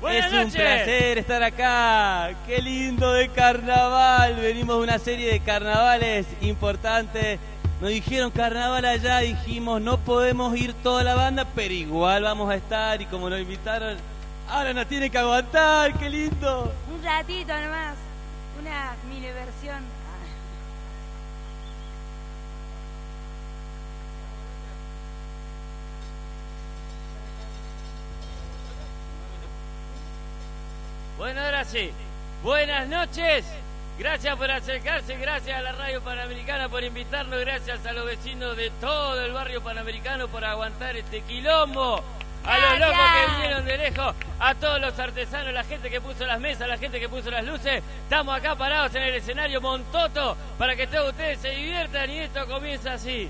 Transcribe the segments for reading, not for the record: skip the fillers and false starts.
Es un placer estar acá. Qué lindo de carnaval. Venimos de una serie de carnavales importantes. Nos dijeron carnaval allá, dijimos no podemos ir toda la banda, pero igual vamos a estar. Y como nos invitaron, ahora nos tienen que aguantar. Qué lindo. Un ratito nomás. Una mini versión. Bueno, ahora sí. Buenas noches. Gracias por acercarse, gracias a la Radio Panamericana por invitarnos, gracias a los vecinos de todo el barrio panamericano por aguantar este quilombo. A los locos que vinieron de lejos, a todos los artesanos, la gente que puso las mesas, la gente que puso las luces. Estamos acá parados en el escenario Montoto para que todos ustedes se diviertan y esto comienza así.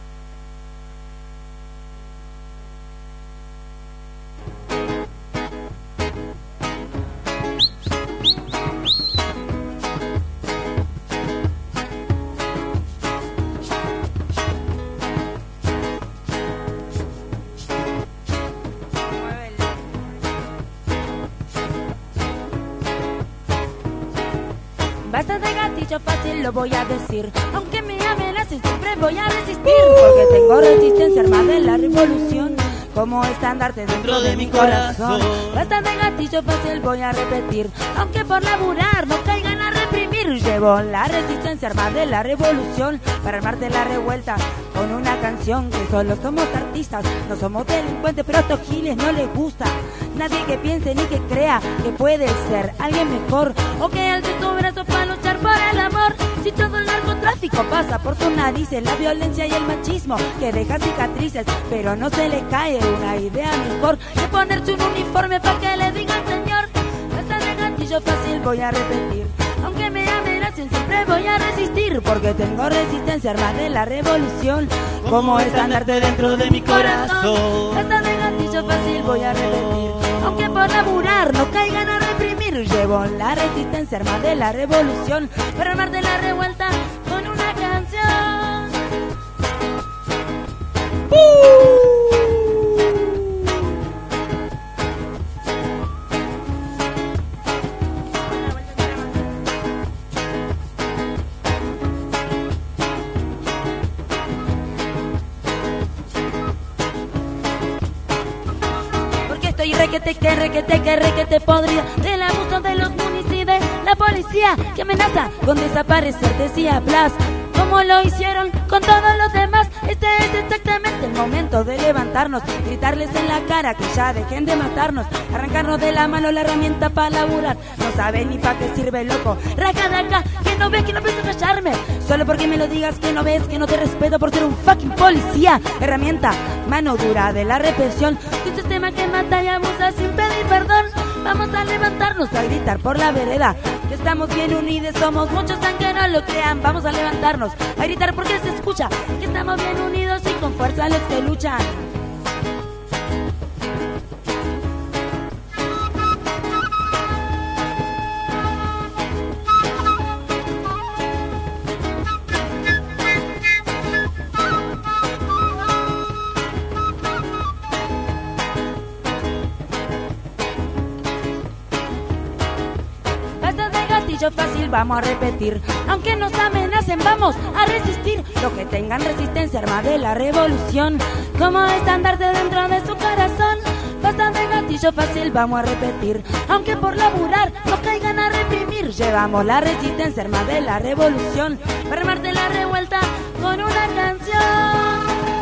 Basta de gatillo fácil, lo voy a decir. Aunque me amenacen, siempre voy a resistir. Porque tengo resistencia armada en la revolución, como estandarte dentro de mi corazón. Basta de gatillo fácil, voy a repetir. Aunque por laburar no caigan a reprimir. Llevo la resistencia armada en la revolución para armarte la revuelta con una canción. Que solo somos artistas, no somos delincuentes, pero a estos giles no les gusta. Nadie que piense ni que crea que puede ser alguien mejor, o que alce tu brazo para luchar por el amor. Si todo el narcotráfico pasa por tus narices, la violencia y el machismo que deja cicatrices, pero no se le cae una idea mejor que ponerse un uniforme para que le digan señor. Basta de gatillo fácil, voy a repetir. Aunque me amenacen, siempre voy a resistir. Porque tengo resistencia armada en la revolución, como estandarte dentro de mi corazón. Basta de gatillo fácil, voy a repetir. Aunque por laburar no caigan a reprimir. Llevo la resistencia armada de la revolución para armarte la revuelta con una canción. Estoy requete podrida del abuso de los municipios, de la policía que amenaza con desaparecer, decía Blas, como lo hicieron con todos los demás. Este es exactamente el momento de levantarnos, gritarles en la cara que ya dejen de matarnos, arrancarnos de la mano la herramienta para laburar. No saben ni para qué sirve, loco, raja de acá, que no ves, que no pienso callarme, solo porque me lo digas, que no ves, que no te respeto por ser un fucking policía. Herramienta, mano dura de la represión, un sistema que mata y abusa sin pedir perdón. Vamos a levantarnos, a gritar por la vereda, que estamos bien unidos, somos muchos aunque no lo crean. Vamos a levantarnos, a gritar porque se escucha, que estamos bien unidos y con fuerza los que luchan. Fácil, vamos a repetir. Aunque nos amenacen, vamos a resistir. Los que tengan resistencia armada de la revolución, como estandarte dentro de su corazón. Basta de gatillo fácil, vamos a repetir. Aunque por laburar no caigan a reprimir. Llevamos la resistencia armada de la revolución para armarte la revuelta con una canción.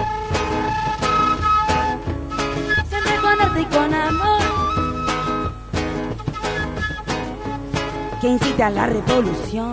Siempre con arte y con amor, que incite a la revolución.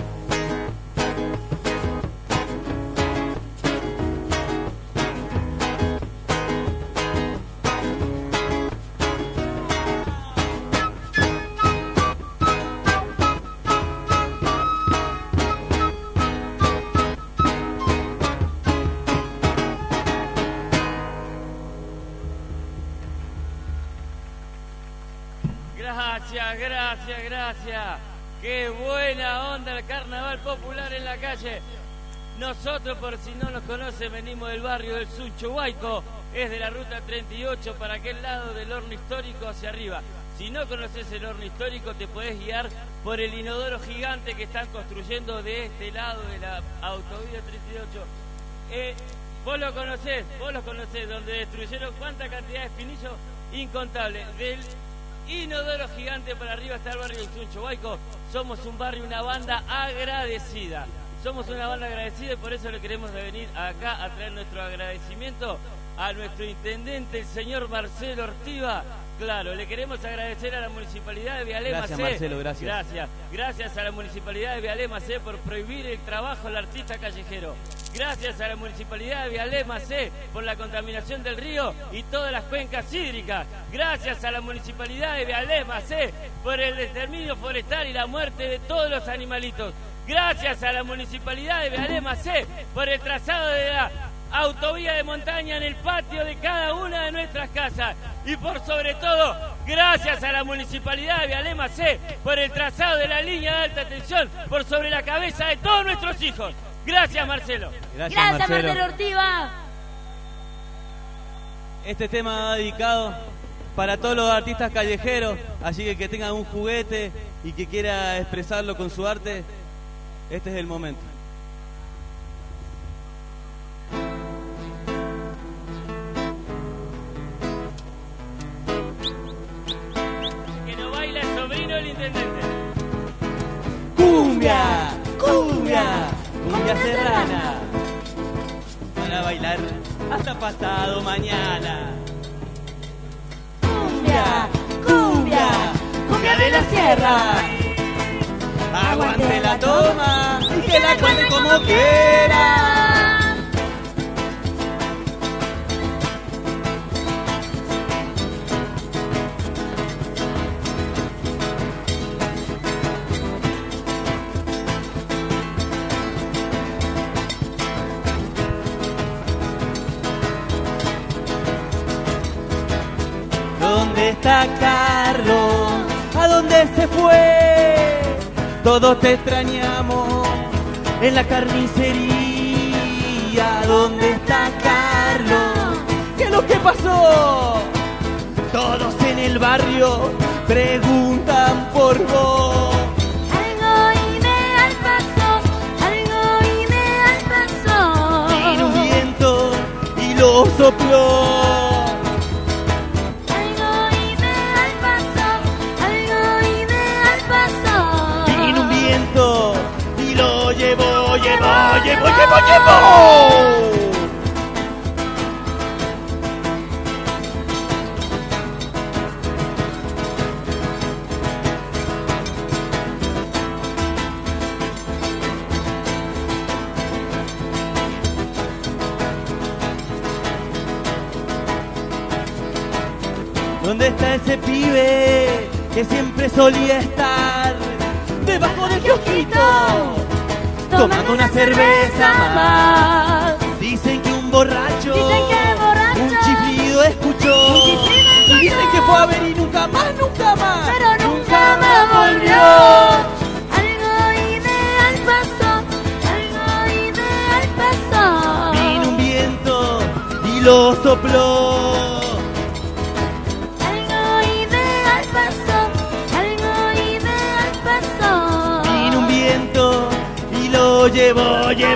Gracias. Qué buena onda el carnaval popular en la calle. Nosotros, por si no nos conocen, venimos del barrio del Suncho Huayco. Es de la ruta 38 para aquel lado del horno histórico hacia arriba. Si no conoces el horno histórico, te podés guiar por el inodoro gigante que están construyendo de este lado de la autovía 38. Vos lo conocés, donde destruyeron cuánta cantidad de espinillos incontable. Del inodoro gigante para arriba está el barrio del Suncho. Somos un barrio, una banda agradecida. Somos una banda agradecida y por eso le queremos venir acá a traer nuestro agradecimiento a nuestro intendente, el señor Marcelo Ortiva. Claro, le queremos agradecer a la Municipalidad de Vialema Gracias, C. Marcelo, gracias. Gracias a la Municipalidad de Vialema C por prohibir el trabajo al artista callejero. Gracias a la Municipalidad de Vialema C por la contaminación del río y todas las cuencas hídricas. Gracias a la Municipalidad de Vialema C por el exterminio forestal y la muerte de todos los animalitos. Gracias a la Municipalidad de Vialema C por el trazado de la autovía de montaña en el patio de cada una de nuestras casas. Y por sobre todo, gracias a la Municipalidad de Vialema C por el trazado de la línea de alta tensión por sobre la cabeza de todos nuestros hijos. Gracias, Marcelo. Gracias, Marcelo Ortiva. Este tema va dedicado para todos los artistas callejeros, así que tengan un juguete y que quiera expresarlo con su arte, este es el momento. Que no baila el sobrino del intendente. ¡Cumbia! ¡Cumbia! ¡Cumbia serrana! Para bailar hasta pasado mañana. Cumbia, cumbia, cumbia de la sierra. Aguante la toma y que la cuente como quiera. ¿Dónde está Carlos? ¿A dónde se fue? Todos te extrañamos en la carnicería. ¿Dónde está Carlos? ¿Qué es lo que pasó? Todos en el barrio preguntan por vos. Algo ideal pasó, algo ideal pasó. Vino un viento y lo sopló. Y lo llevó. ¿Dónde está ese pibe que siempre solía estar debajo del kiosquito, tomando una cerveza más? Dicen que un borracho, un chiflido escuchó. Y dicen que fue a ver y nunca más, pero nunca más volvió. Algo ideal pasó, algo ideal pasó. Vino un viento y lo sopló. Algo ideal pasó, algo ideal pasó. Vino un viento y lo llevó.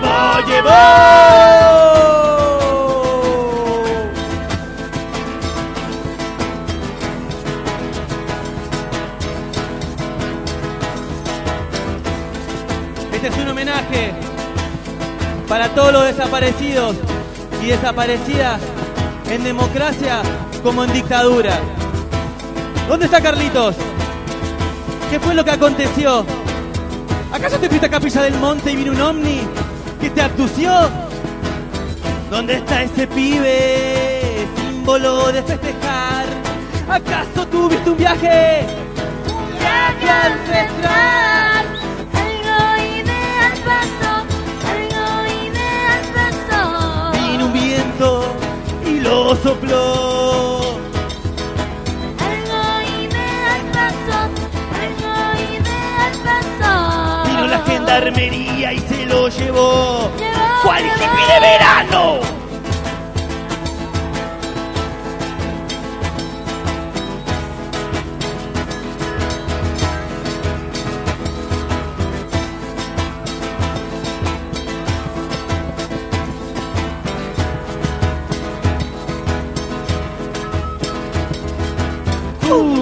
Este es un homenaje para todos los desaparecidos y desaparecidas en democracia como en dictadura. ¿Dónde está Carlitos? ¿Qué fue lo que aconteció? ¿Acaso te fuiste a Capilla del Monte y vino un ovni que te abdució? ¿Dónde está ese pibe, símbolo de festejar? ¿Acaso tuviste un viaje? Un viaje ancestral. Algo ideal pasó, algo ideal pasó. Vino un viento y lo sopló. Algo ideal pasó, algo ideal pasó. Vino la gendarmería y se lo llevó. ¡Cuál hippie de verano!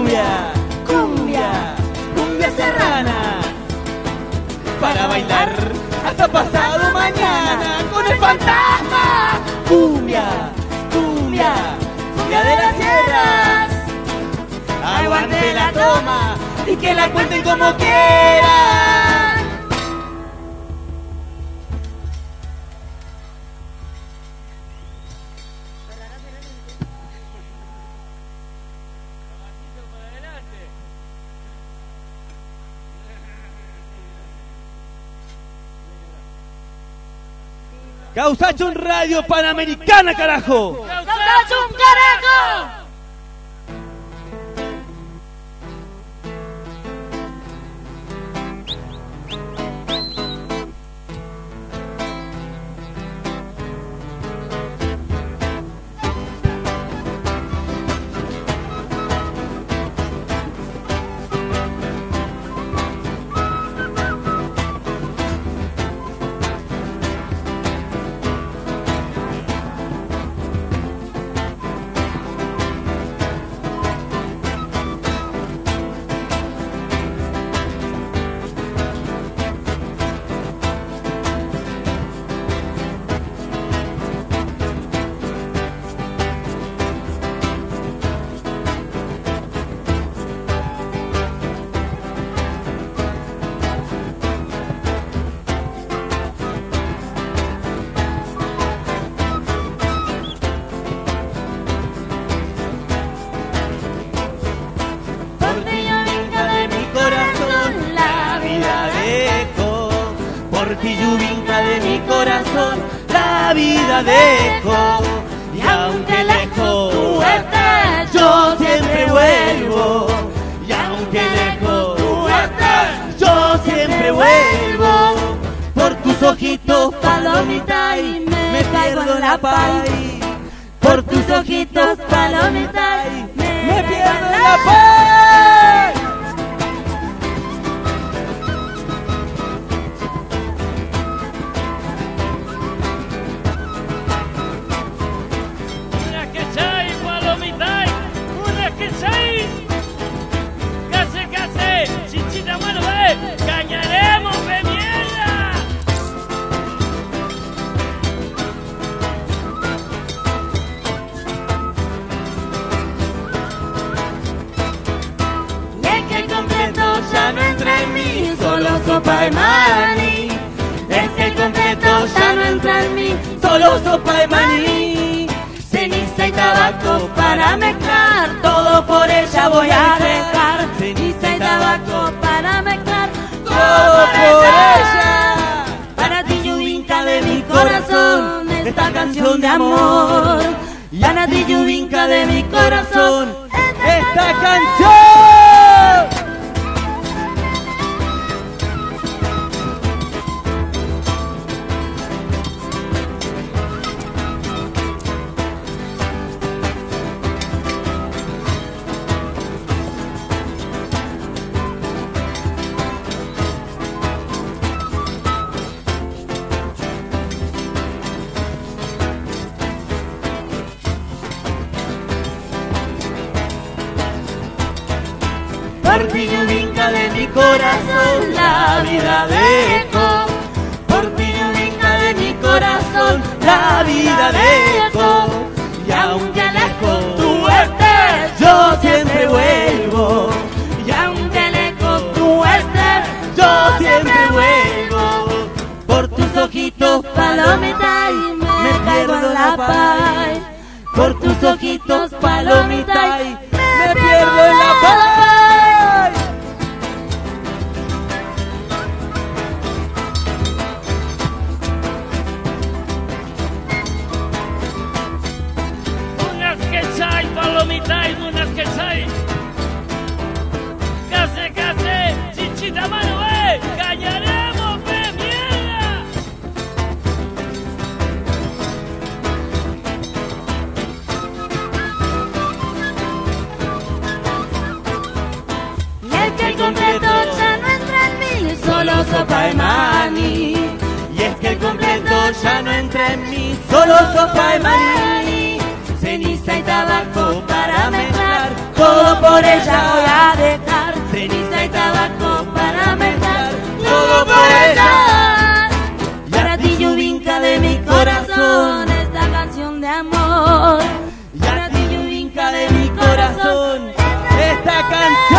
cumbia, cumbia, cumbia serrana, para bailar hasta pasado mañana con el fantasma. Cumbia, cumbia, cumbia de las sierras. Aguante la toma y que la cuenten como quieran. Causachón Radio Panamericana, carajo. ¡Causachón, carajo! Yubinca de mi corazón, la vida dejo. Y aunque lejos tú estés, yo siempre vuelvo. Y aunque lejos tú estés, yo siempre vuelvo. Por tus ojitos, palomita, y me caigo en la paz. Por tus ojitos, palomita, y me pierdo en la paz. Chichita mano, cañaremos, ve mierda. Y es que el completo ya no entra en mí, solo sopa de maní. Es que el completo ya no entra en mí, solo sopa de maní. Ceniza y tabaco para mezclar, todo por ella voy a dejar. Ceniza y tabaco para mezclar, todo por ella. Para ti, Yubinca de mi corazón, esta canción de amor. Para ti, Yubinca de mi corazón, esta canción. Por ti, Yubinca de mi corazón, la vida dejo. Por ti, Yubinca de mi corazón, la vida dejo. Y aunque lejos tú estés, yo siempre vuelvo. Y aunque lejos tú estés, yo siempre vuelvo. Por tus ojitos, palomita, y me caigo en la paz. Por tus ojitos, palomita, y me pierdo en la paz. Palomita y unas que hay. Case, chichita mano, cañaremos, ve mierda. y es que el completo ya no entra en mí, solo sopa de maní. Y es que el completo ya no entra en mí, solo sopa de maní. ceniza y tabaco para mezclar, todo por ella voy a dejar, ceniza y tabaco para mezclar, todo por ella. Para ti Yubinka de mi corazón, esta canción de amor. Para ti Yubinka de mi corazón, esta canción.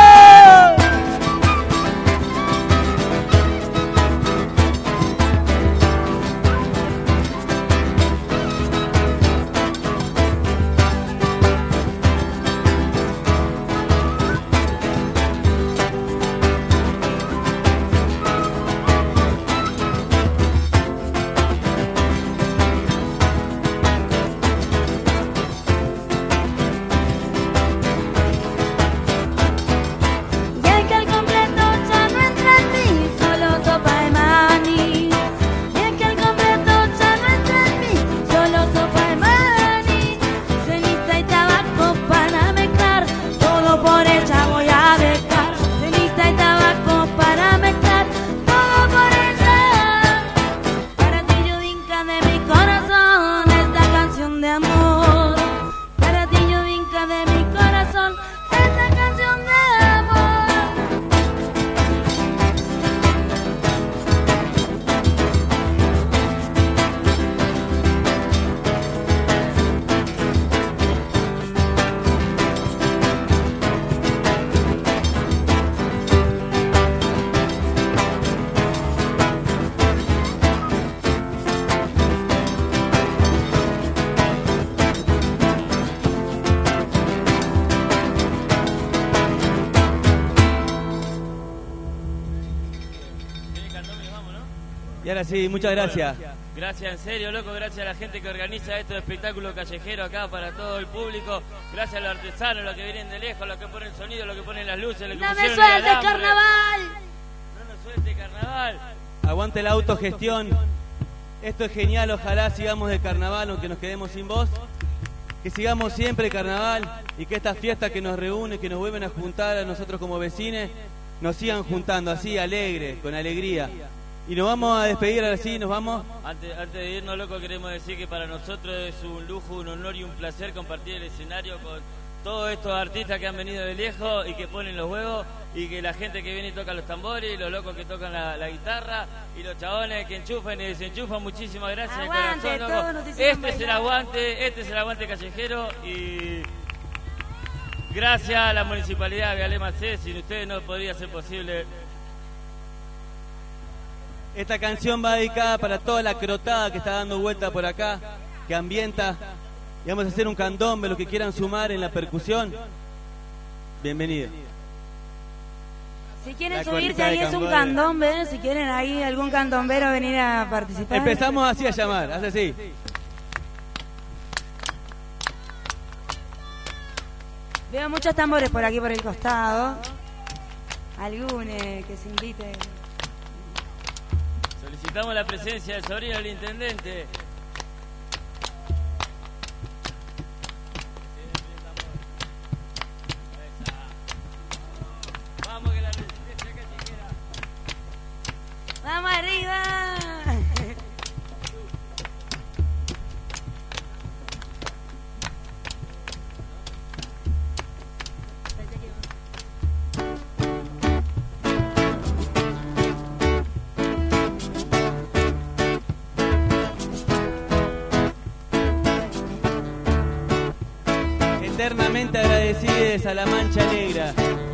Y ahora sí, muchas gracias. Bueno, gracias, en serio, loco. Gracias a la gente que organiza estos espectáculos callejeros acá para todo el público. Gracias a los artesanos, los que vienen de lejos, los que ponen sonido, los que ponen las luces, los que ¡No me pusieron el suelte, alambre. carnaval! ¡No nos suelte, carnaval! Aguante la autogestión. Esto es genial, ojalá sigamos de carnaval, aunque nos quedemos sin voz. Que sigamos siempre de carnaval y que estas fiestas que nos reúnen, que nos vuelven a juntar a nosotros como vecines, nos sigan juntando así, alegre, con alegría. Y nos vamos a despedir ahora sí, nos vamos. Antes de irnos, loco, queremos decir que para nosotros es un lujo, un honor y un placer compartir el escenario con todos estos artistas que han venido de lejos y que ponen los huevos, y que la gente que viene y toca los tambores, y los locos que tocan la guitarra, y los chabones que enchufan y desenchufan. Muchísimas gracias de Aguante, corazón, todos loco. nos hicieron Este es el aguante callejero, y gracias a la municipalidad de Vialema C, sin ustedes no podría ser posible. Esta canción va dedicada para toda la crotada que está dando vuelta por acá, que ambienta. Y vamos a hacer un candombe, los que quieran sumar en la percusión. Bienvenido. Si quieren La subirse cornisa ahí de es un candombe. candombe, si quieren ahí algún candombero venir a participar. Empezamos así a llamar, hace así. Veo muchos tambores por aquí por el costado. Algún que se invite. Solicitamos la presencia del sobrino del intendente. Vamos que la resistencia callejera. ¡Vamos arriba! Eternamente agradecidos a la Mancha Negra.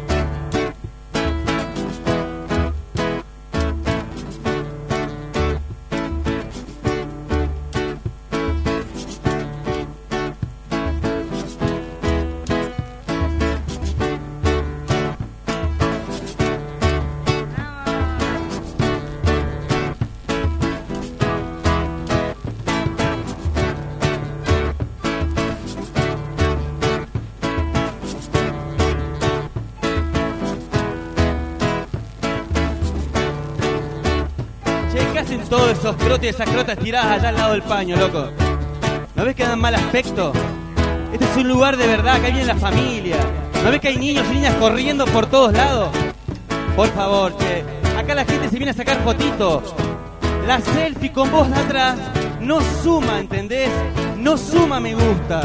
¿Qué hacen todos esos crotes y esas crotas tiradas allá al lado del paño, loco? ¿No ves que dan mal aspecto? Este es un lugar de verdad, que hay viene la familia. ¿No ves que hay niños y niñas corriendo por todos lados? Por favor, che. Acá la gente se viene a sacar fotitos. La selfie con vos de atrás no suma, ¿entendés? No suma me gusta.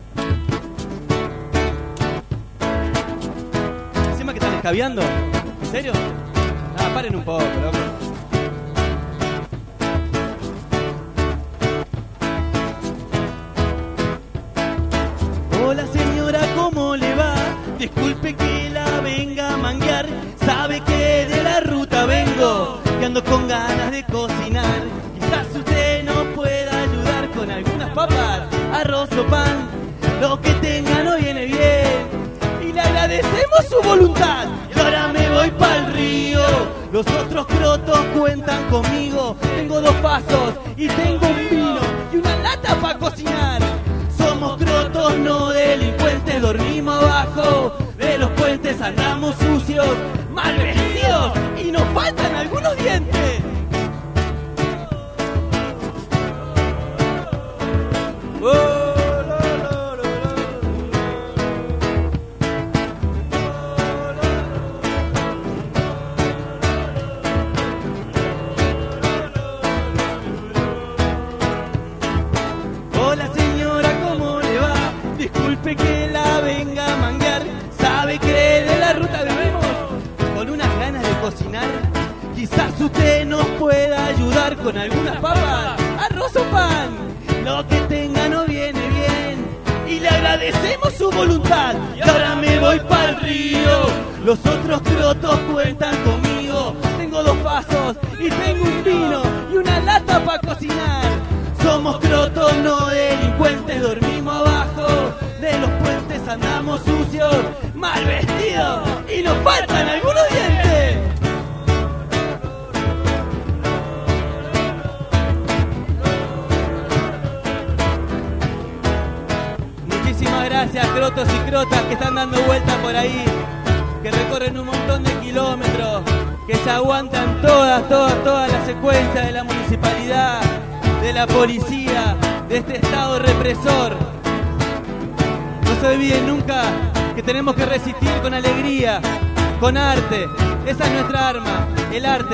Encima que están escabeando. ¿En serio? Ah, paren un poco, loco. Hola señora, ¿cómo le va? Disculpe que la venga a manguear. Sabe que de la ruta vengo, que ando con ganas de cocinar. Quizás usted nos pueda ayudar con algunas papas, arroz o pan. Lo que tenga no viene bien y le agradecemos su voluntad. Y ahora me voy pa'l río, los otros crotos cuentan conmigo. Tengo 2 vasos y tengo un vino y una lata para cocinar. Somos crotos, no delincuentes, dormimos abajo de los puentes, andamos sucios, mal vestidos y nos faltan algunos dientes. Hola señora, ¿cómo le va? Disculpe que la venga a manguear. ¿Sabe que de la ruta venimos con unas ganas de cocinar? Quizás usted nos pueda ayudar con algunas papas, arroz o pan. Lo que tenga no viene bien y le agradecemos su voluntad. Y ahora me voy pa'l río, los otros crotos cuentan conmigo. Tengo 2 vasos y tengo un vino y una lata para cocinar. Somos crotos, no delincuentes, dormimos abajo de los puentes, andamos sucios, mal vestidos y nos faltan algunos dientes. Muchísimas gracias, crotos y crotas que están dando vueltas por ahí, que recorren un montón de kilómetros, que se aguantan todas las secuencias de la municipalidad, de la policía, de este estado represor. No se olviden nunca que tenemos que resistir con alegría, con arte. Esa es nuestra arma, el arte.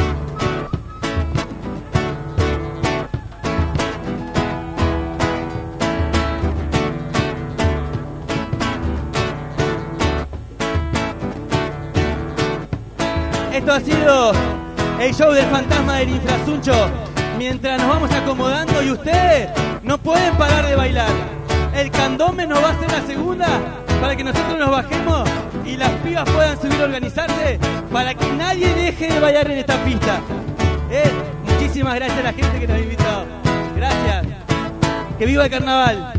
Esto ha sido el show del fantasma del infrasuncho. Mientras nos vamos acomodando y ustedes no pueden parar de bailar. El candombe nos va a hacer la segunda para que nosotros nos bajemos y las pibas puedan subir a organizarse para que nadie deje de bailar en esta pista. Muchísimas gracias a la gente que nos ha invitado. Gracias. Que viva el carnaval.